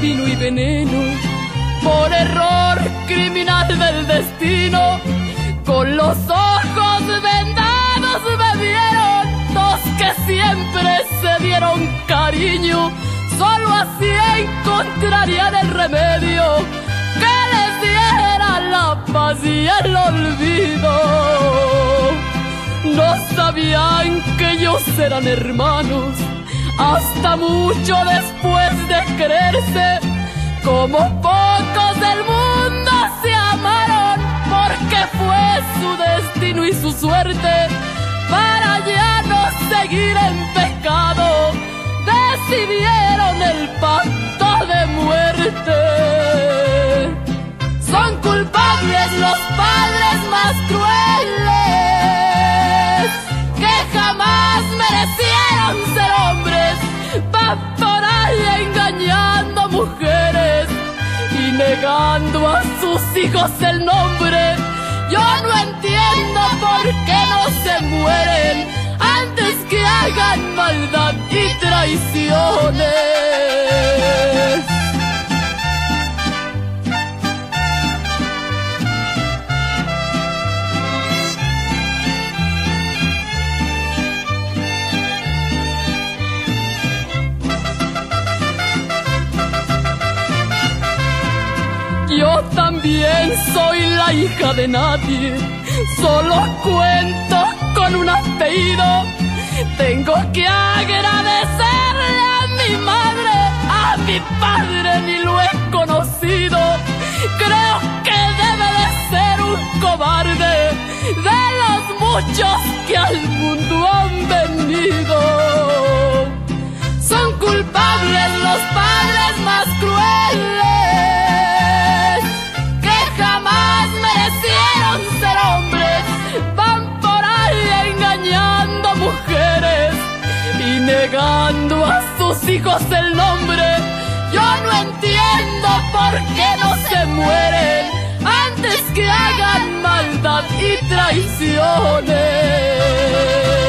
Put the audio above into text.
vino y veneno, por error criminal del destino. Con los ojos vendados me vieron dos que siempre se dieron cariño. Solo así encontrarían el remedio que les diera la paz y el olvido. No sabían que ellos eran hermanos hasta mucho después de quererse. Como pocos del mundo se amaron, porque fue su destino y su suerte. Para ya no seguir en pecado, decidieron el pacto de muerte. Son culpables los padres más crueles, que jamás merecieron ser hombres. Van por ahí engañando mujeres y negando a sus hijos el nombre. Yo no entiendo por qué no se mueren antes que hagan maldad y traiciones. Yo también soy la hija de nadie, solo cuento con un apellido. Tengo que agradecerle a mi madre, a mi padre ni lo he conocido. Creo que debe de ser un cobarde de los muchos que al mundo han venido. Son culpables los padres más crueles, ser hombres. Van por ahí engañando mujeres y negando a sus hijos el nombre. Yo no entiendo por qué no se mueren antes que hagan maldad y traiciones.